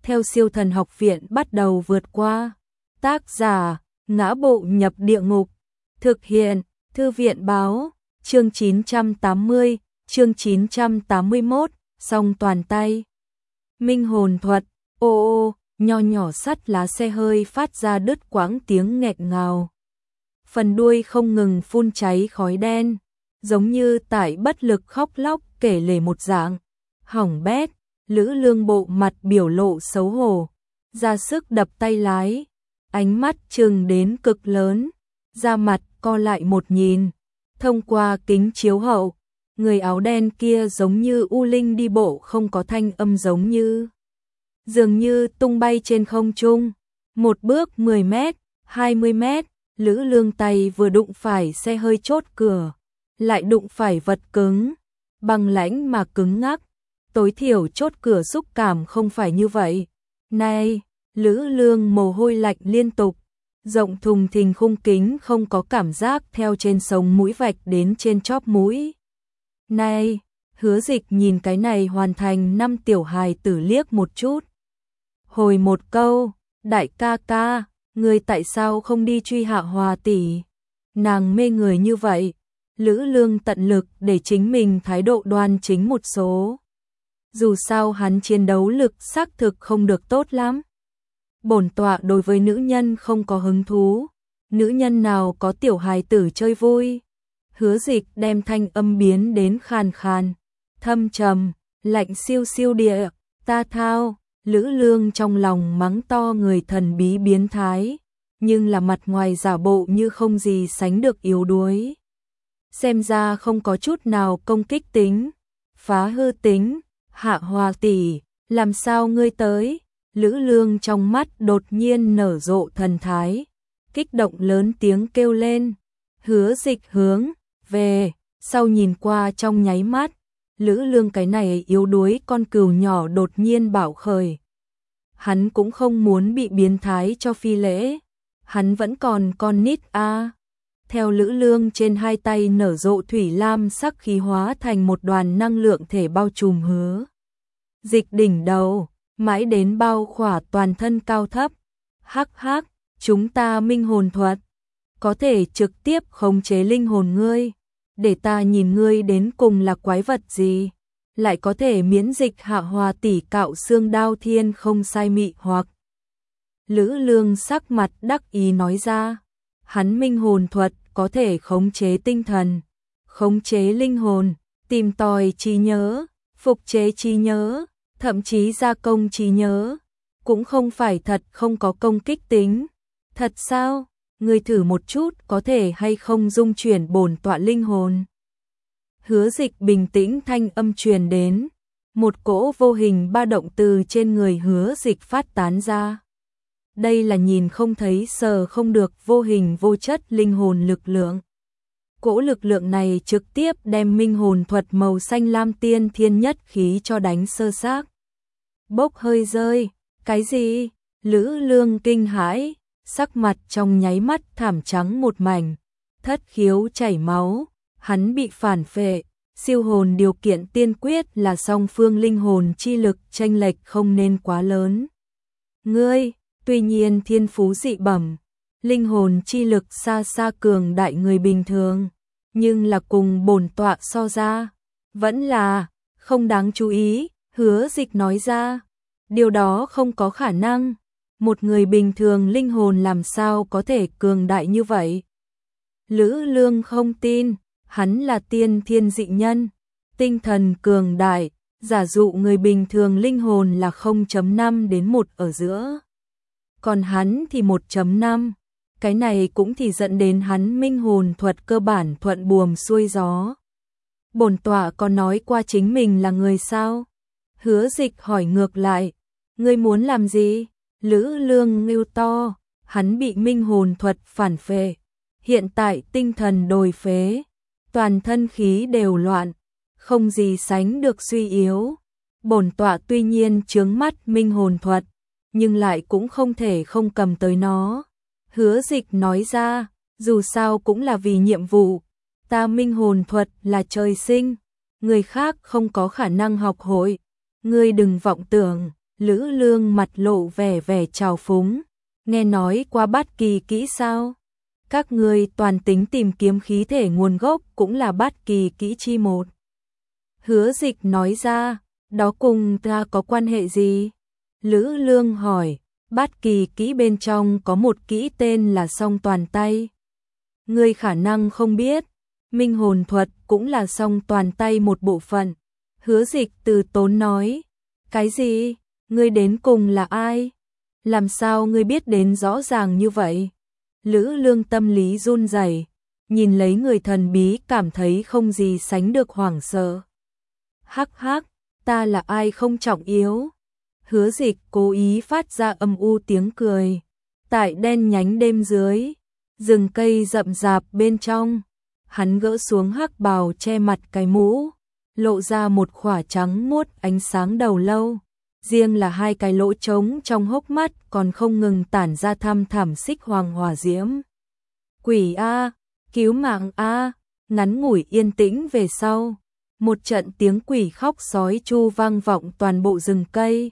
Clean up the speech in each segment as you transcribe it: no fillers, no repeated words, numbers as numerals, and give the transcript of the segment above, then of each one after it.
theo Siêu Thần Học Viện bắt đầu vượt qua. Tác giả: Ngã Bộ Nhập Địa Ngục. Thực hiện: Thư viện báo. Chương 980, chương 981, song toàn tay. Minh hồn thuật. Ô ô, nho nhỏ sắt lá xe hơi phát ra đứt quãng tiếng nghẹt ngào. Phần đuôi không ngừng phun cháy khói đen, giống như tại bất lực khóc lóc kể lể một dạng. Hỏng bét, Lữ Lương bộ mặt biểu lộ xấu hổ, ra sức đập tay lái, ánh mắt trừng đến cực lớn, da mặt co lại một nhìn. Thông qua kính chiếu hậu, người áo đen kia giống như u linh đi bộ không có thanh âm, giống như dường như tung bay trên không trung. Một bước 10 mét, 20 mét, Lữ Lương tay vừa đụng phải xe hơi chốt cửa, lại đụng phải vật cứng, băng lãnh mà cứng ngắc. Tối thiểu chốt cửa xúc cảm không phải như vậy. Này, Lữ Lương mồ hôi lạnh liên tục, rộng thùng thình khung kính không có cảm giác theo trên sống mũi vạch đến trên chóp mũi. Này, Hứa Dịch nhìn cái này hoàn thành 5 tiểu hài tử liếc một chút. Hồi một câu, đại ca ca, người tại sao không đi truy Hạ Hòa tỷ? Nàng mê người như vậy. Lữ Lương tận lực để chính mình thái độ đoan chính một số. Dù sao hắn chiến đấu lực xác thực không được tốt lắm. Bổn tọa đối với nữ nhân không có hứng thú. Nữ nhân nào có tiểu hài tử chơi vui? Hứa Dịch đem thanh âm biến đến khàn khàn, thâm trầm, lạnh siêu siêu địa. Ta thao. Lữ Lương trong lòng mắng to người thần bí biến thái, nhưng là mặt ngoài giả bộ như không gì sánh được yếu đuối. Xem ra không có chút nào công kích tính, phá hư tính. Hạ Hòa tỷ, làm sao ngươi tới? Lữ Lương trong mắt đột nhiên nở rộ thần thái, kích động lớn tiếng kêu lên. Hứa Dịch hướng về sau nhìn qua, trong nháy mắt, Lữ Lương cái này yếu đuối con cừu nhỏ đột nhiên bạo khởi. Hắn cũng không muốn bị biến thái cho phi lễ, hắn vẫn còn con nít a. Theo Lữ Lương trên hai tay nở rộ thủy lam sắc khí hóa thành một đoàn năng lượng thể bao trùm Hứa Dịch đỉnh đầu, mãi đến bao khỏa toàn thân cao thấp. Hắc hắc, chúng ta minh hồn thuật, có thể trực tiếp khống chế linh hồn ngươi, để ta nhìn ngươi đến cùng là quái vật gì, lại có thể miễn dịch Hạ Hòa tỷ cạo xương đao thiên không sai mị hoặc. Lữ Lương sắc mặt đắc ý nói ra, hắn minh hồn thuật có thể khống chế tinh thần, khống chế linh hồn, tìm tòi trí nhớ, phục chế trí nhớ, thậm chí gia công trí nhớ, cũng không phải thật không có công kích tính. Thật sao? Ngươi thử một chút có thể hay không dung chuyển bổn tọa linh hồn? Hứa Dịch bình tĩnh thanh âm truyền đến, một cỗ vô hình ba động từ trên người Hứa Dịch phát tán ra. Đây là nhìn không thấy sờ không được vô hình vô chất linh hồn lực lượng. Cỗ lực lượng này trực tiếp đem minh hồn thuật màu xanh lam tiên thiên nhất khí cho đánh sơ xác. Bốc hơi rơi, cái gì? Lữ Lương kinh hãi, sắc mặt trong nháy mắt thảm trắng một mảnh, thất khiếu chảy máu, hắn bị phản phệ. Siêu hồn điều kiện tiên quyết là song phương linh hồn chi lực chênh lệch không nên quá lớn. Ngươi, tuy nhiên thiên phú dị bẩm, linh hồn chi lực xa xa cường đại người bình thường, nhưng là cùng bổn tọa so ra, vẫn là không đáng chú ý. Hứa Dịch nói ra, điều đó không có khả năng, một người bình thường linh hồn làm sao có thể cường đại như vậy? Lữ Lương không tin, hắn là tiên thiên dị nhân, tinh thần cường đại, giả dụ người bình thường linh hồn là 0.5 đến 1 ở giữa. Còn hắn thì 1.5, cái này cũng thì dẫn đến hắn minh hồn thuật cơ bản thuận buồm xuôi gió. Bổn tọa có nói qua chính mình là người sao? Hứa Dịch hỏi ngược lại, ngươi muốn làm gì? Lữ Lương ngưu to, hắn bị minh hồn thuật phản phệ, hiện tại tinh thần đồi phế, toàn thân khí đều loạn, không gì sánh được suy yếu. Bổn tọa tuy nhiên chướng mắt minh hồn thuật, nhưng lại cũng không thể không cầm tới nó. Hứa Dịch nói ra, dù sao cũng là vì nhiệm vụ, ta minh hồn thuật là trời sinh, người khác không có khả năng học hội. Ngươi đừng vọng tưởng, Lữ Lương mặt lộ vẻ trào phúng, nghe nói qua bát kỳ kỹ sao? Các ngươi toàn tính tìm kiếm khí thể nguồn gốc cũng là bát kỳ kỹ chi một. Hứa Dịch nói ra, đó cùng ta có quan hệ gì? Lữ Lương hỏi, bát kỳ kỹ bên trong có một kỹ tên là song toàn tay. Ngươi khả năng không biết, minh hồn thuật cũng là song toàn tay một bộ phận. Hứa Dịch từ tốn nói, cái gì? Ngươi đến cùng là ai? Làm sao ngươi biết đến rõ ràng như vậy? Lữ Lương tâm lý run rẩy, nhìn lấy người thần bí cảm thấy không gì sánh được hoảng sợ. Hắc hắc, ta là ai không trọng yếu. Hứa Dịch cố ý phát ra âm u tiếng cười. Tại đen nhánh đêm dưới, rừng cây rậm rạp bên trong, hắn gỡ xuống hắc bào che mặt cái mũ, lộ ra một khỏa trắng muốt ánh sáng đầu lâu. Riêng là hai cái lỗ trống trong hốc mắt còn không ngừng tản ra thăm thẳm xích hoàng hỏa diễm. Quỷ a, cứu mạng a, ngắn ngủi yên tĩnh về sau, một trận tiếng quỷ khóc sói chu vang vọng toàn bộ rừng cây.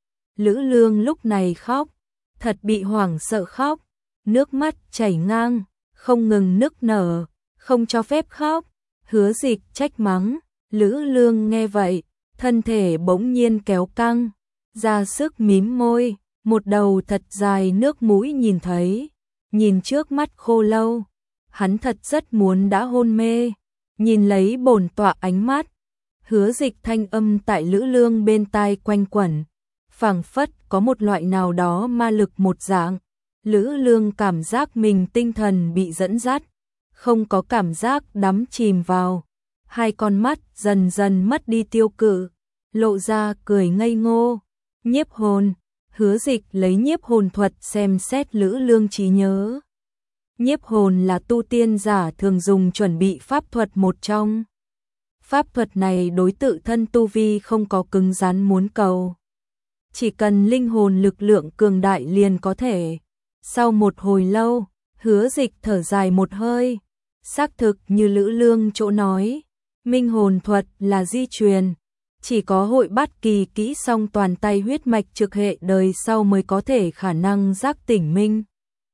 Lữ Lương lúc này khóc, thật bị hoảng sợ khóc, nước mắt chảy ngang, không ngừng nức nở, không cho phép khóc. Hứa Dịch trách mắng, Lữ Lương nghe vậy, thân thể bỗng nhiên kéo căng, ra sức mím môi, một đầu thật dài nước mũi nhìn thấy, nhìn trước mắt khô lâu, hắn thật rất muốn đã hôn mê, nhìn lấy bổn tọa ánh mắt. Hứa Dịch thanh âm tại Lữ Lương bên tai quanh quẩn, phảng phất có một loại nào đó ma lực một dạng. Lữ Lương cảm giác mình tinh thần bị dẫn dắt, không có cảm giác đắm chìm vào, hai con mắt dần dần mất đi tiêu cự, lộ ra cười ngây ngô. Nhiếp hồn. Hứa Dịch lấy nhiếp hồn thuật xem xét Lữ Lương trí nhớ. Nhiếp hồn là tu tiên giả thường dùng chuẩn bị pháp thuật một trong. Pháp thuật này đối tự thân tu vi không có cứng rắn muốn cầu, chỉ cần linh hồn lực lượng cường đại liền có thể. Sau một hồi lâu, Hứa Dịch thở dài một hơi, xác thực như Lữ Lương chỗ nói, minh hồn thuật là di truyền, chỉ có hội bát kỳ kỹ song toàn tay huyết mạch trực hệ đời sau mới có thể khả năng giác tỉnh minh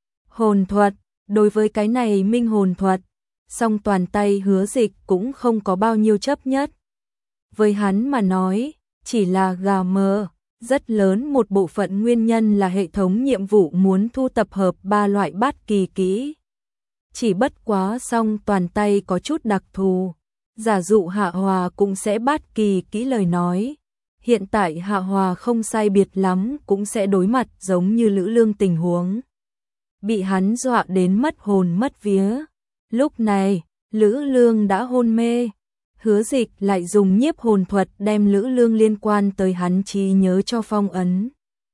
hồn thuật. Đối với cái này minh hồn thuật, song toàn tay Hứa Dịch cũng không có bao nhiêu chấp nhất. Với hắn mà nói, chỉ là gà mờ, rất lớn một bộ phận nguyên nhân là hệ thống nhiệm vụ muốn thu tập hợp ba loại bát kỳ kỹ. Chỉ bất quá song toàn tay có chút đặc thù, giả dụ Hạ Hòa cũng sẽ bát kỳ kỹ lời nói. Hiện tại Hạ Hòa không sai biệt lắm cũng sẽ đối mặt giống như Lữ Lương tình huống, bị hắn dọa đến mất hồn mất vía. Lúc này, Lữ Lương đã hôn mê. Hứa Dịch lại dùng nhiếp hồn thuật đem Lữ Lương liên quan tới hắn trí nhớ cho phong ấn.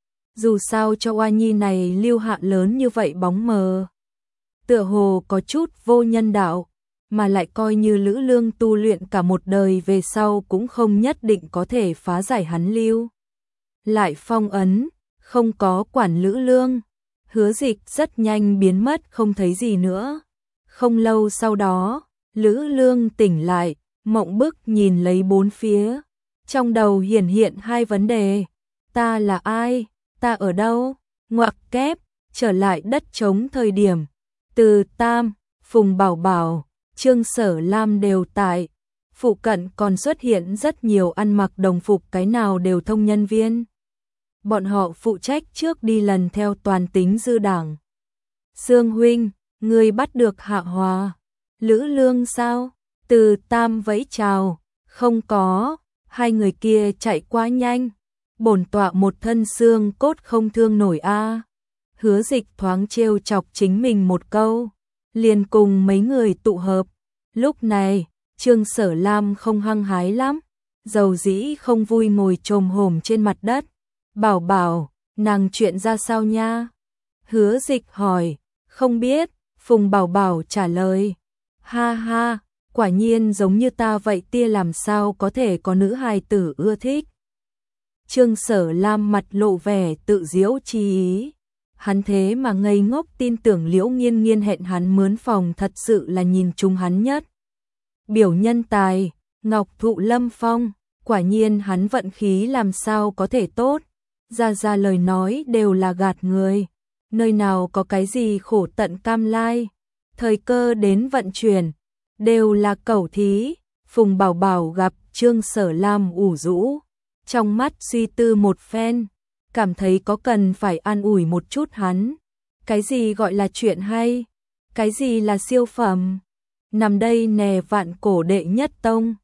Dù sao cho oa nhi này lưu hạ lớn như vậy bóng mờ, tựa hồ có chút vô nhân đạo, mà lại coi như Lữ Lương tu luyện cả một đời về sau cũng không nhất định có thể phá giải hắn lưu lại phong ấn, không có quản Lữ Lương. Hứa Dịch rất nhanh biến mất không thấy gì nữa. Không lâu sau đó, Lữ Lương tỉnh lại, mộng bức nhìn lấy bốn phía, trong đầu hiển hiện hai vấn đề. Ta là ai? Ta ở đâu? Ngoặc kép, trở lại đất trống thời điểm. Từ Tam, Phùng Bảo Bảo, Trương Sở Lam đều tại. Phụ cận còn xuất hiện rất nhiều ăn mặc đồng phục cái nào đều thông nhân viên. Bọn họ phụ trách trước đi lần theo toàn tính dư đảng. Sương huynh, ngươi bắt được Hạ Hòa. Lữ Lương sao? Từ Tam vẫy chào. Không có, hai người kia chạy quá nhanh. Bổn tọa một thân xương cốt không thương nổi a. Hứa Dịch thoáng trêu chọc chính mình một câu, liền cùng mấy người tụ hợp. Lúc này, Trương Sở Lam không hăng hái lắm, dầu dĩ không vui ngồi chồm hổm trên mặt đất. Bảo Bảo, nàng chuyện ra sao nha? Hứa Dịch hỏi. Không biết, Phùng Bảo Bảo trả lời. Ha ha, quả nhiên giống như ta vậy, tia làm sao có thể có nữ hài tử ưa thích. Trương Sở Lam mặt lộ vẻ tự diễu chi ý. Hắn thế mà ngây ngốc tin tưởng Liễu Nghiên Nghiên hẹn hắn mướn phòng thật sự là nhìn chung hắn nhất. Biểu nhân tài, Ngọc Thụ Lâm Phong, quả nhiên hắn vận khí làm sao có thể tốt. ra lời nói đều là gạt người, nơi nào có cái gì khổ tận cam lai, thời cơ đến vận chuyển, đều là cẩu thí. Phùng Bảo Bảo gặp Trương Sở Lam ủ rũ, trong mắt suy tư một phen, cảm thấy có cần phải an ủi một chút hắn. Cái gì gọi là chuyện hay? Cái gì là siêu phẩm? Nằm đây nè vạn cổ đệ nhất tông.